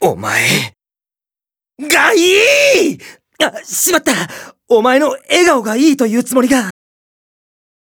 お前がいい！しまった。お前の笑顔がいいというつもりが。